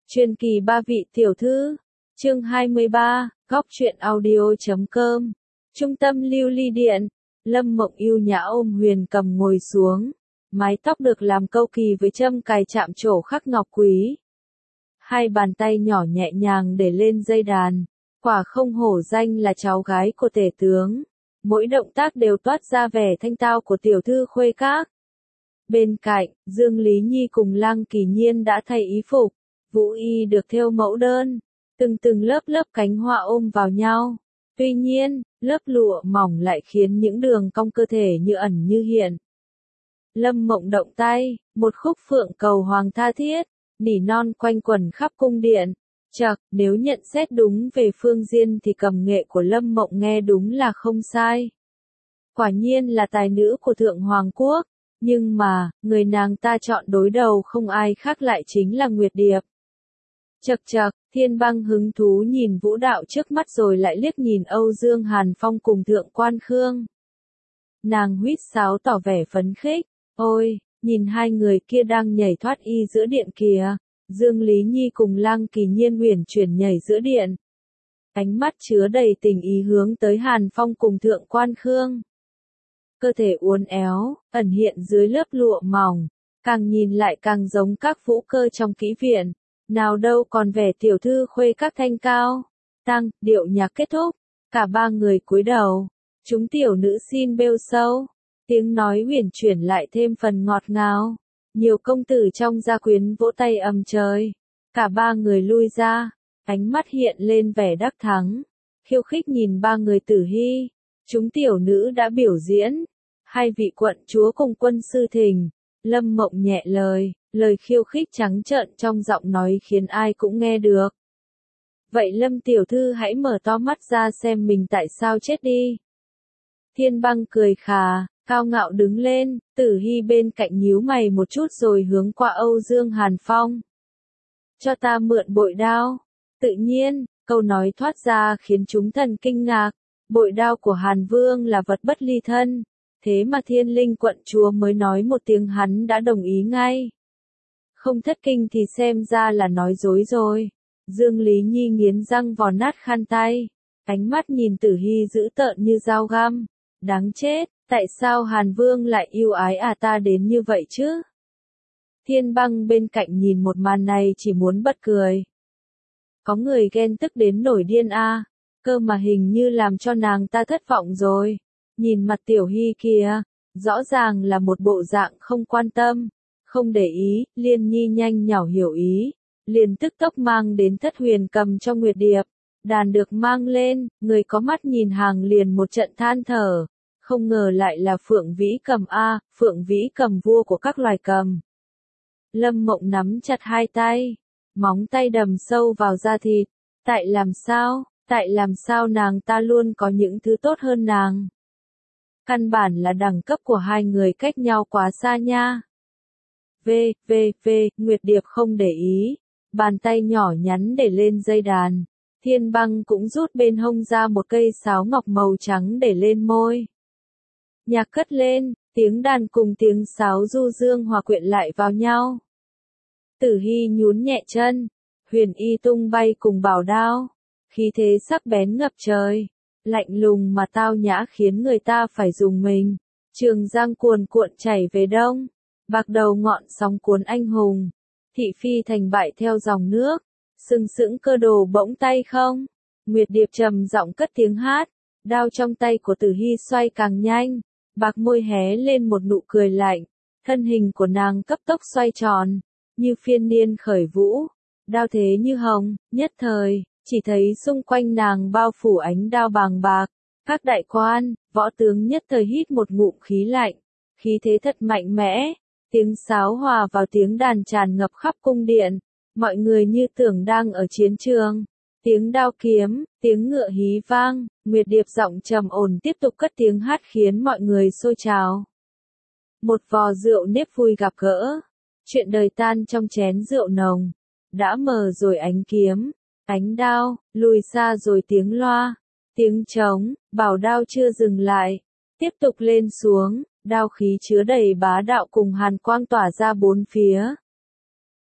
Truyền kỳ ba vị tiểu thư, chương 23, góc truyện audio.com, trung tâm lưu ly điện. Lâm Mộng yêu nhã ôm Huyền Cầm ngồi xuống, mái tóc được làm câu kỳ với châm cài chạm trổ khắc ngọc quý. Hai bàn tay nhỏ nhẹ nhàng để lên dây đàn, quả không hổ danh là cháu gái của tể tướng. Mỗi động tác đều toát ra vẻ thanh tao của tiểu thư khuê các. Bên cạnh, Dương Lý Nhi cùng Lăng Kỳ Nhiên đã thay y phục, vũ y được thêu mẫu đơn, từng lớp cánh hoa ôm vào nhau. Tuy nhiên, lớp lụa mỏng lại khiến những đường cong cơ thể như ẩn như hiện. Lâm Mộng động tay, một khúc phượng cầu hoàng tha thiết, nỉ non quanh quẩn khắp cung điện. Chậc, nếu nhận xét đúng về phương diện thì cầm nghệ của Lâm Mộng nghe đúng là không sai. Quả nhiên là tài nữ của Thượng Hoàng Quốc, nhưng mà, người nàng ta chọn đối đầu không ai khác lại chính là Nguyệt Điệp. Chậc, Thiên Băng hứng thú nhìn vũ đạo trước mắt rồi lại liếc nhìn Âu Dương Hàn Phong cùng Thượng Quan Khương. Nàng huýt sáo tỏ vẻ phấn khích, ôi, nhìn hai người kia đang nhảy thoát y giữa điện kìa. Dương Lý Nhi cùng Lăng Kỳ Nhiên uyển chuyển nhảy giữa điện. Ánh mắt chứa đầy tình ý hướng tới Hàn Phong cùng Thượng Quan Khương. Cơ thể uốn éo, ẩn hiện dưới lớp lụa mỏng, càng nhìn lại càng giống các vũ cơ trong kỹ viện. Nào đâu còn vẻ tiểu thư khuê các thanh cao. Tăng, điệu nhạc kết thúc, cả ba người cúi đầu. Chúng tiểu nữ xin bêu sâu. Tiếng nói uyển chuyển lại thêm phần ngọt ngào. Nhiều công tử trong gia quyến vỗ tay ầm trời. Cả ba người lui ra, ánh mắt hiện lên vẻ đắc thắng. Khiêu khích nhìn ba người tử hy. Chúng tiểu nữ đã biểu diễn. Hai vị quận chúa cùng quân sư thình. Lâm Mộng nhẹ lời khiêu khích trắng trợn trong giọng nói khiến ai cũng nghe được. Vậy Lâm tiểu thư hãy mở to mắt ra xem mình tại sao chết đi. Thiên Băng cười khà, cao ngạo đứng lên, Tử Hy bên cạnh nhíu mày một chút rồi hướng qua Âu Dương Hàn Phong. Cho ta mượn bội đao. Tự nhiên, câu nói thoát ra khiến chúng thần kinh ngạc. Bội đao của Hàn Vương là vật bất ly thân. Thế mà Thiên Linh quận chúa mới nói một tiếng hắn đã đồng ý ngay. Không thất kinh thì xem ra là nói dối rồi. Dương Lý Nhi nghiến răng vò nát khăn tay. Ánh mắt nhìn Tử Hy dữ tợn như dao găm. Đáng chết, tại sao Hàn Vương lại yêu ái ta đến như vậy chứ? Thiên Băng bên cạnh nhìn một màn này chỉ muốn bật cười. Có người ghen tức đến nổi điên cơ mà hình như làm cho nàng ta thất vọng rồi. Nhìn mặt Tiểu Hy kìa, rõ ràng là một bộ dạng không quan tâm, không để ý. Liên Nhi nhanh nhảu hiểu ý, liền tức tốc mang đến Thất Huyền Cầm cho Nguyệt Điệp. Đàn được mang lên, người có mắt nhìn hàng liền một trận than thở, không ngờ lại là Phượng Vĩ Cầm Phượng Vĩ Cầm vua của các loài cầm. Lâm Mộng nắm chặt hai tay, móng tay đầm sâu vào da thịt. Tại làm sao nàng ta luôn có những thứ tốt hơn nàng? Căn bản là đẳng cấp của hai người cách nhau quá xa nha. Nguyệt Điệp không để ý, bàn tay nhỏ nhắn để lên dây đàn. Thiên Băng cũng rút bên hông ra một cây sáo ngọc màu trắng để lên môi. Nhạc cất lên, tiếng đàn cùng tiếng sáo du dương hòa quyện lại vào nhau. Tử Hy nhún nhẹ chân, huyền y tung bay cùng bảo đao, khí thế sắc bén ngập trời, lạnh lùng mà tao nhã khiến người ta phải rùng mình. Trường Giang cuồn cuộn chảy về đông, bạc đầu ngọn sóng cuốn anh hùng, thị phi thành bại theo dòng nước, sừng sững cơ đồ bỗng tay không. Nguyệt Điệp trầm giọng cất tiếng hát, đao trong tay của Tử Hy xoay càng nhanh, bạc môi hé lên một nụ cười lạnh, thân hình của nàng cấp tốc xoay tròn, như phiên niên khởi vũ, đao thế như hồng, nhất thời, chỉ thấy xung quanh nàng bao phủ ánh đao bàng bạc, các đại quan, võ tướng nhất thời hít một ngụm khí lạnh, khí thế thật mạnh mẽ, tiếng sáo hòa vào tiếng đàn tràn ngập khắp cung điện, mọi người như tưởng đang ở chiến trường. Tiếng đao kiếm, tiếng ngựa hí vang, Nguyệt Điệp giọng trầm ổn tiếp tục cất tiếng hát khiến mọi người sôi trào. Một vò rượu nếp vui gặp gỡ, chuyện đời tan trong chén rượu nồng, đã mờ rồi ánh kiếm, ánh đao, lùi xa rồi tiếng loa, tiếng trống, bảo đao chưa dừng lại, tiếp tục lên xuống, đao khí chứa đầy bá đạo cùng hàn quang tỏa ra bốn phía.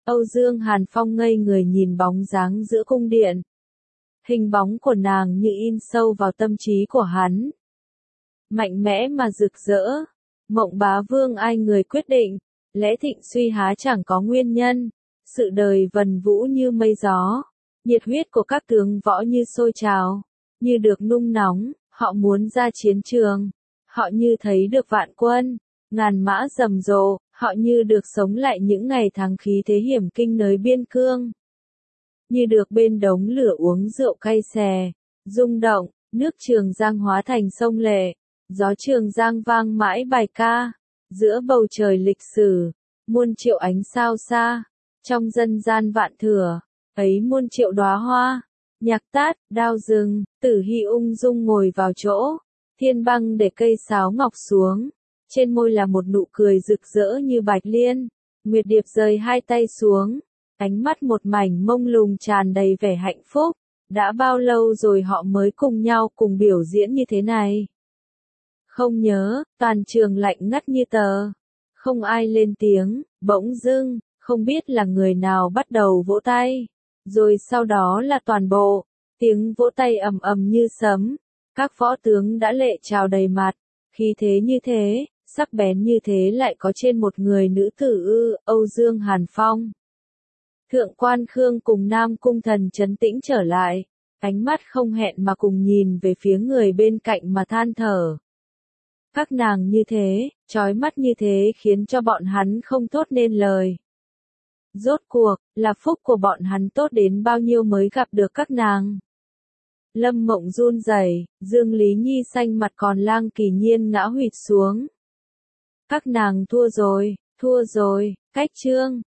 Âu Dương Hàn Phong ngây người nhìn bóng dáng giữa cung điện. Hình bóng của nàng như in sâu vào tâm trí của hắn. Mạnh mẽ mà rực rỡ. Mộng Bá Vương ai người quyết định, lẽ thịnh suy há chẳng có nguyên nhân. Sự đời vần vũ như mây gió. Nhiệt huyết của các tướng võ như sôi trào, như được nung nóng, họ muốn ra chiến trường. Họ như thấy được vạn quân, ngàn mã rầm rộ, họ như được sống lại những ngày tháng khí thế hiểm kinh nơi biên cương. Như được bên đống lửa uống rượu cay xè, rung động, nước Trường Giang hóa thành sông lệ, gió Trường Giang vang mãi bài ca, giữa bầu trời lịch sử, muôn triệu ánh sao xa, trong dân gian vạn thừa, ấy muôn triệu đóa hoa, nhạc tát, đao rừng, Tử Hy ung dung ngồi vào chỗ, Thiên Băng để cây sáo ngọc xuống, trên môi là một nụ cười rực rỡ như bạch liên, Nguyệt Điệp rời hai tay xuống, ánh mắt một mảnh mông lung tràn đầy vẻ hạnh phúc, đã bao lâu rồi họ mới cùng nhau cùng biểu diễn như thế này. Không nhớ, toàn trường lạnh ngắt như tờ, không ai lên tiếng, bỗng dưng, không biết là người nào bắt đầu vỗ tay, rồi sau đó là toàn bộ, tiếng vỗ tay ầm ầm như sấm, các võ tướng đã lệ trào đầy mặt, khí thế như thế, sắc bén như thế lại có trên một người nữ tử Âu Dương Hàn Phong. Thượng quan Khương cùng Nam Cung Thần trấn tĩnh trở lại, ánh mắt không hẹn mà cùng nhìn về phía người bên cạnh mà than thở. Các nàng như thế, chói mắt như thế khiến cho bọn hắn không thốt nên lời. Rốt cuộc, là phúc của bọn hắn tốt đến bao nhiêu mới gặp được các nàng. Lâm Mộng run rẩy, Dương Lý Nhi xanh mặt còn Lang Kỳ Nhiên ngã huỵch xuống. Các nàng thua rồi, cách chương.